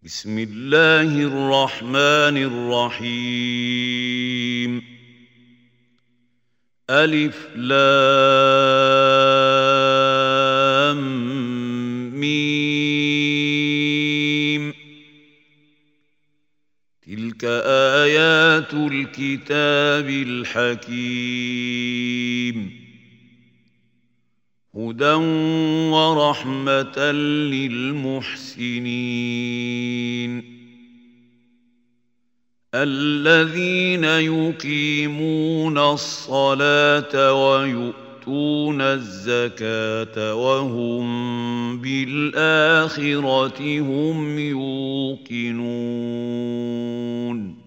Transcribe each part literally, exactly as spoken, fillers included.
بسم الله الرحمن الرحيم. ألف لام ميم. تلك آيات الكتاب الحكيم، هدى ورحمة للمحسنين الذين يقيمون الصلاة ويؤتون الزكاة وهم بالآخرة هم يوقنون.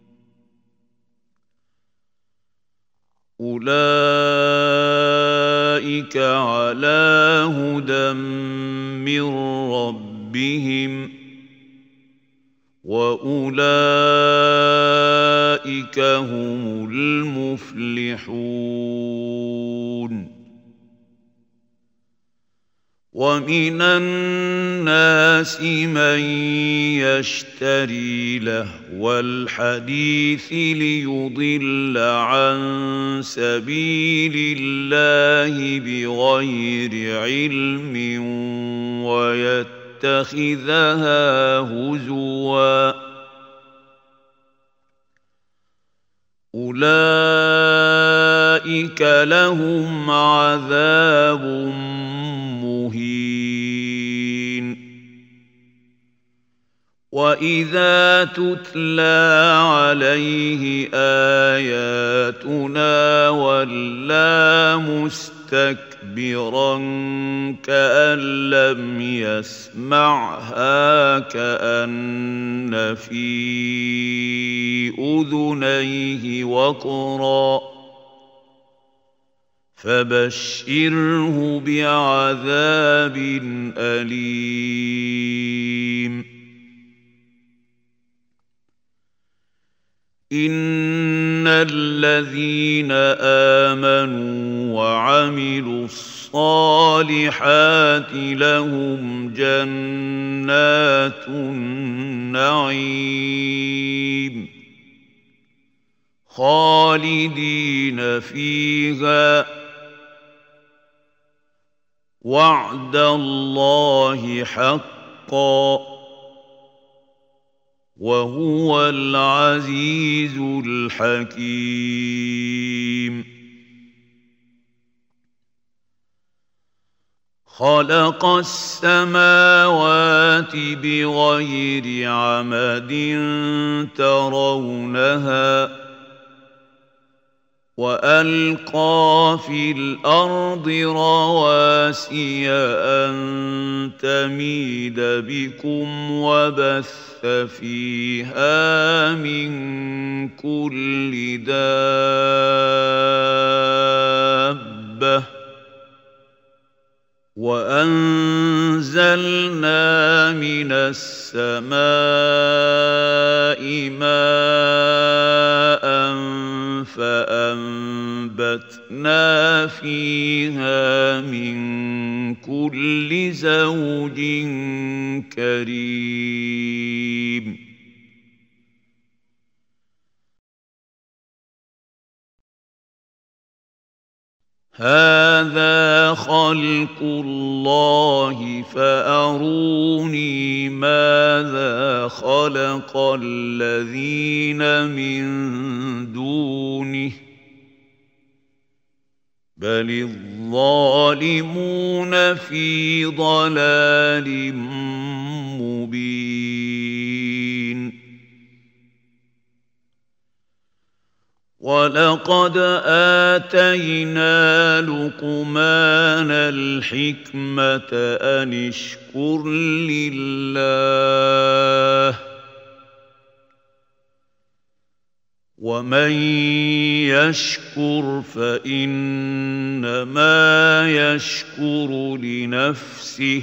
أولئك على هدى من ربهم وأولئك هم المفلحون. ومن الناس من يشتري لهو الحديث ليضل عن سبيل الله بغير علم ويتخذها هزوا. أولئك لهم عذاب مهين. وإذا تتلى عليه آياتنا ولى مستكبرا كأن لم يسمعها كأن في أذنيه وقرا فبشره بعذاب أليم. إن الذين آمنوا وعملوا الصالحات لهم جنات النعيم خالدين فيها وعد الله حقا وهو العزيز الحكيم. خلق السماوات بغير عمد ترونها وألقى في الأرض رواسي أن تميد بكم وبث فيها من كل دابة وأنزلنا من السماء ماء فأنبتنا فيها من كل زوج كريم. هذا خلق الله فأروني ماذا خلق الذين من دونه بل الظالمون في ضلال مبين. ولقد آتينا لقمان الحكمة أن اشكر لله ومن يشكر فإنما يشكر لنفسه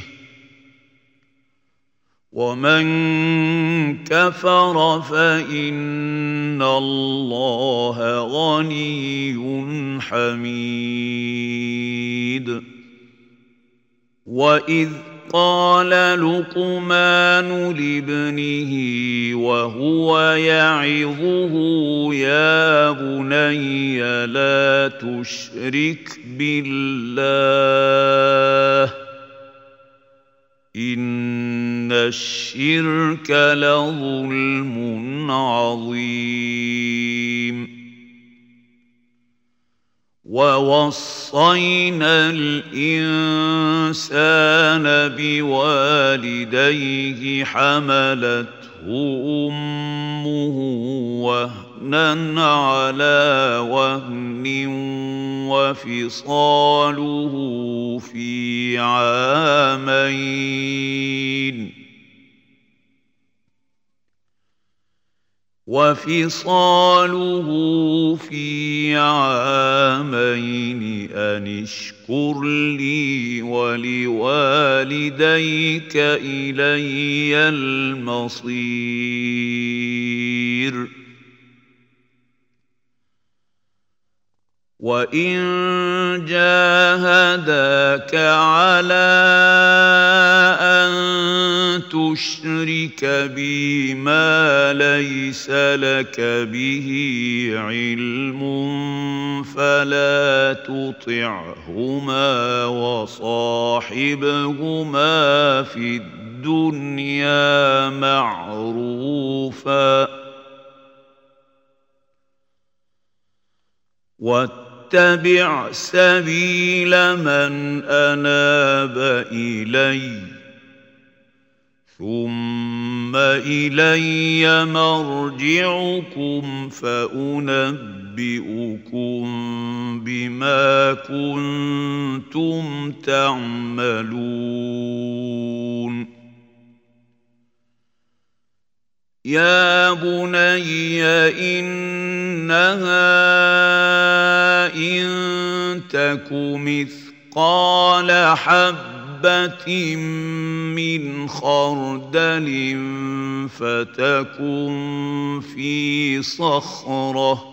ومن كفر فإن الله غني حميد. وإذ قال لقمان لابنه وهو يعظه يا بني لا تشرك بالله إن الشرك لظلم عظيم ووصينا الإنسان بوالديه حملته أمه وهنا على وهن وفصاله في عامين وفصاله في عامين أن اشكر لي ولوالديك إلي المصير وإن جاهداك على أن تشرك بي ما ليس لك به علم فلا تطعهما وصاحبهما في الدنيا معروفا واتبع سبيل من أناب إليّ ثم إلي مرجعكم فأنبئكم بما كنتم تعملون يا بني إنها إن تك مثقال حبة من خردل فتكن في صخرة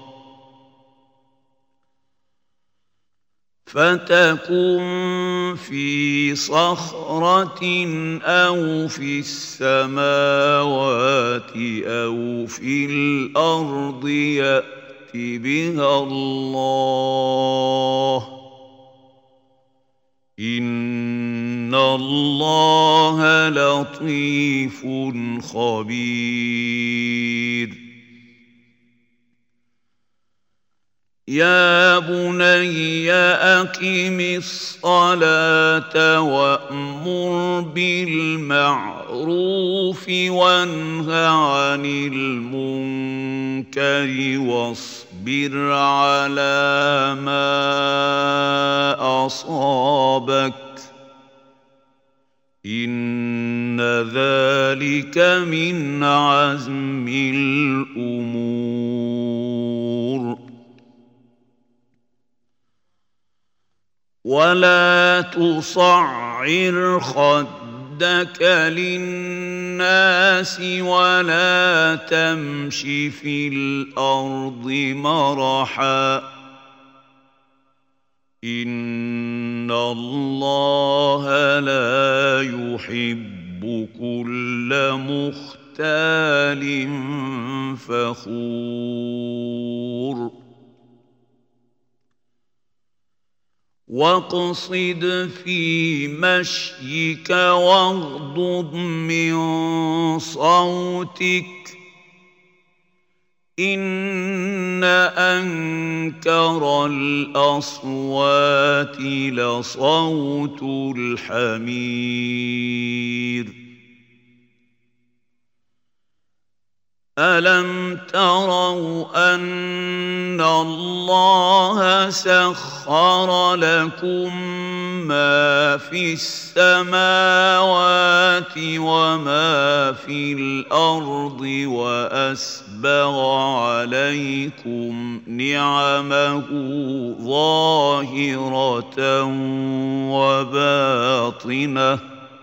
فتكن في صخرة أو في السماوات أو في الأرض يأت بها الله إن الله لطيف خبير يا بني أقم الصلاة وأمر بالمعروف وانه عن المنكر واصبر على ما أصابك إن ذلك من عزم الأمور ولا تصعر خدك للناس ولا تمش في الأرض مرحا إن الله لا يحب كل مختال فخور واقصد في مشيك واغضض من صوتك إن أنكر الأصوات لصوت الحمير ألم تروا أن الله سخر لكم ما في السماوات وما في الأرض وأسبغ عليكم نعمه ظاهرة وباطنة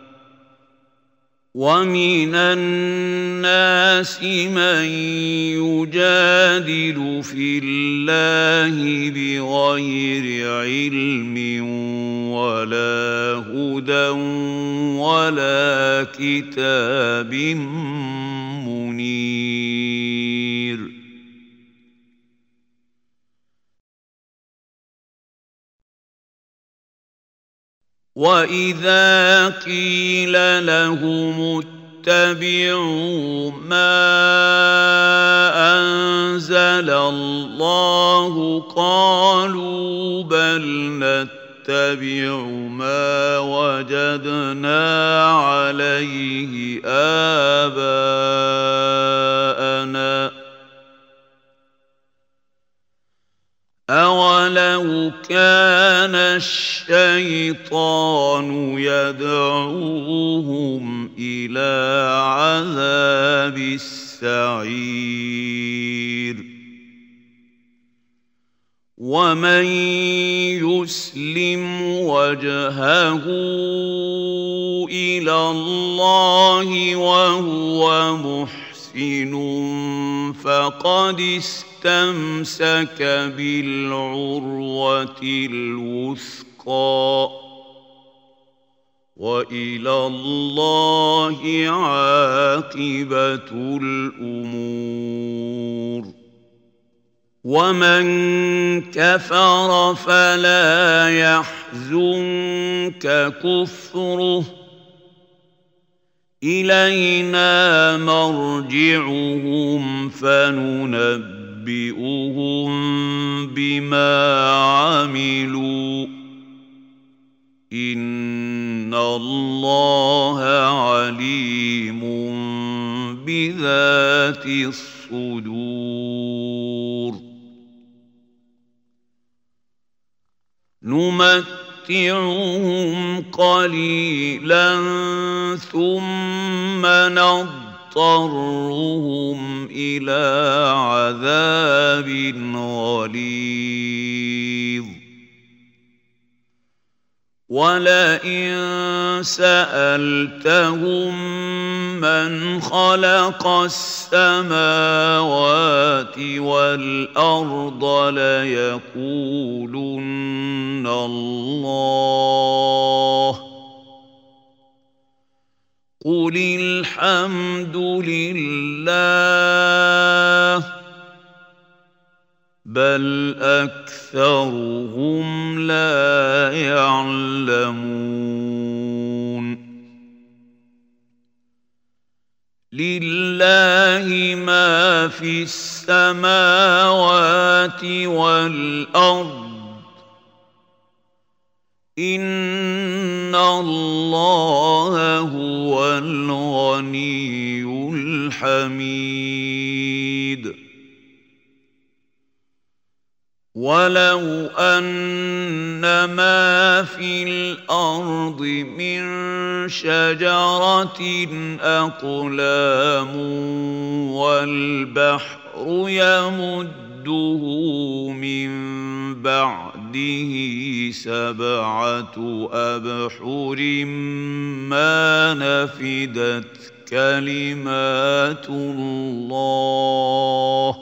ومن الناس من يجادل في الله بغير علم ولا هدى ولا كتاب منير وإذا قيل لهم اتبعوا ما أنزل الله قالوا بل نتبع ما وجدنا عليه آباءنا أولو كان الشيطان يدعوهم إلى عذاب السعير ومن يسلم وجهه إلى الله وهو محسن فقد استمسك بالعروة الوثقى وإلى الله عاقبة الأمور ومن كفر فلا يحزنك كفره إلينا مرجعهم فننبئهم بما عملوا إن الله عليم بذات الصدور نمتعهم قليلا ثم نضطرهم إلى عذاب غليظ ولئن سألتهم من خلق السماوات والأرض ليقولن الله قل الحمد لله بل أكثرهم لا يعلمون لله ما في السماوات والأرض إن الله هو الغني الحميد ولو أن ما في الأرض من شجرة أقلام والبحر يمده من بعده سبعة أبحر ما نفدت كلمات الله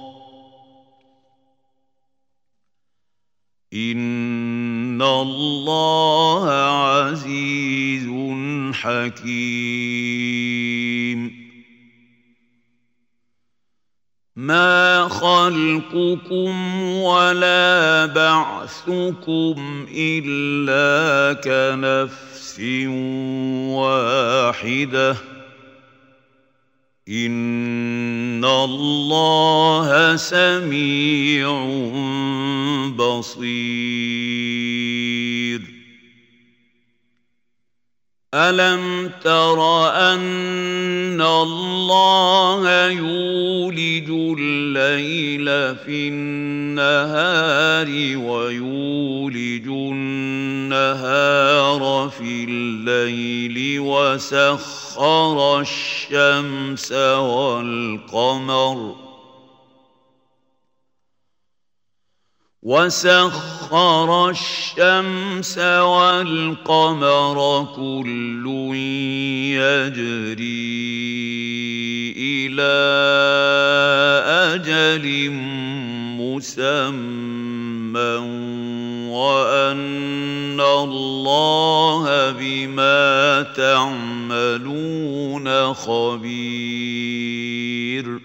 إن الله عزيز حكيم ما خلقكم ولا بعثكم إلا كنفس واحدة إن الله سميع بصير ألم تر أن الله يولج الليل في النهار ويولج النهار في الليل وسخر الشمس والقمر وسخر الشمس والقمر كل يجري إلى أجل مسمى وأن الله بما تعملون خبير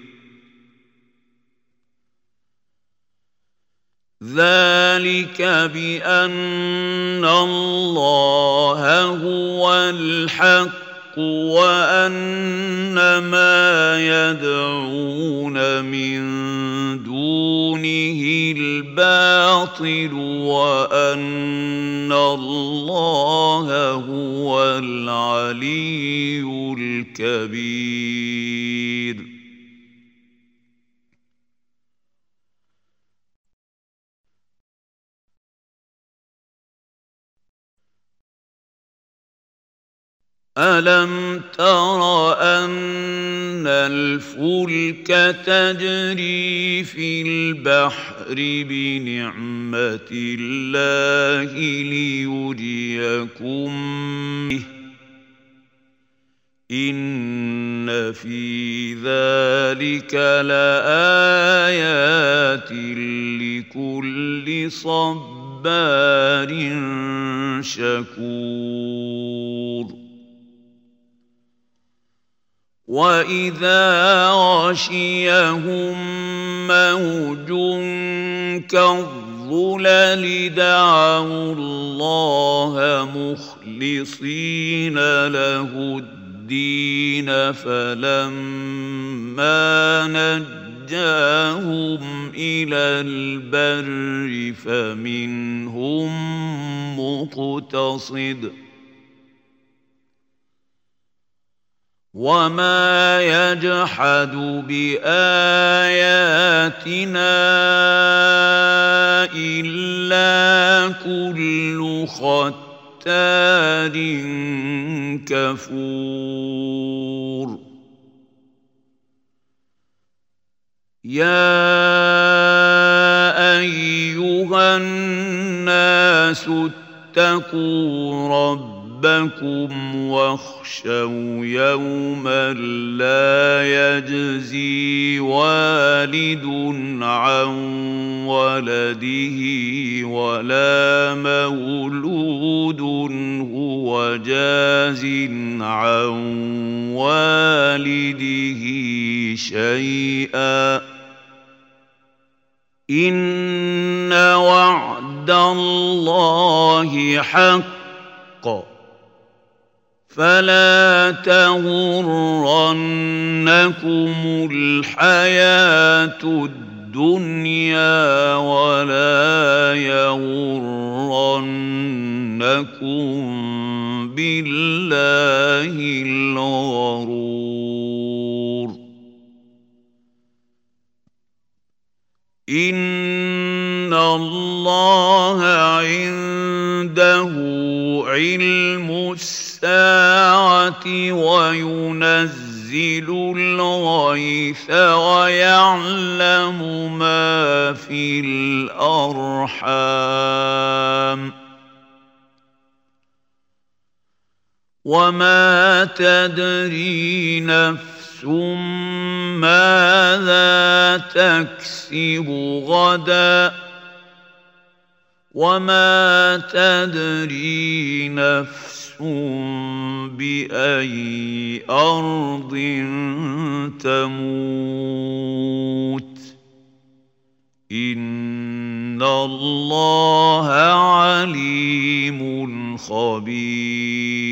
ذلك بأن الله هو الحق وأن ما يدعون من دونه الباطل وأن الله هو العلي الكبير ألم تر أن الفلك تجري في البحر بنعمة الله ليريكم به إن في ذلك لآيات لكل صبار شكور وإذا غشيهم موج كالظلل دعوا الله مخلصين له الدين فلما نجاهم إلى البر فمنهم مقتصد وما يجحد بآياتنا إلا كل ختار كفور يا أيها الناس اتقوا ربكم ربكم واخشوا يوما لا يجزي والد عن ولده ولا مولود هو جاز عن والده شيئا إن وعد الله حق فلا تغرنكم الحياة الدنيا ولا يغرنكم بالله الغرور إن الله عنده علم الساعة وينزل الغيث ويعلم ما في الأرحام وما تدري نفس ماذا تكسب غدا وما تدري نفس بأي أرض تموت إن الله عليم خبير